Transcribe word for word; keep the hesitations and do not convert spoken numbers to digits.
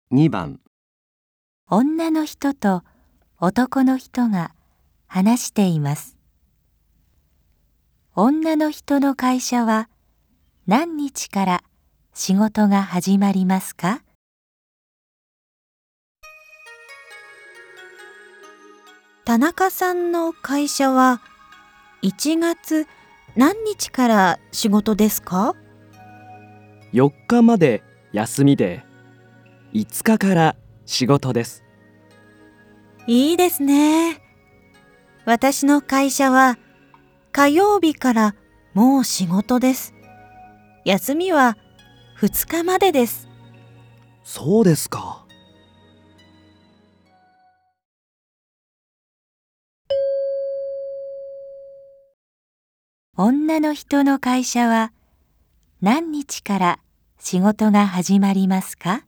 にばん、 女の人と男の人が話しています。女の人の会社は何日から仕事が始まりますか？ 田中さんの会社はいちがつ何日から仕事ですか？ よっかまで休みで、いつかから仕事です。 いいですね。私の会社は火曜日からもう仕事です。休みはふつかまでです。 そうですか。 女の人の会社は何日から仕事が始まりますか？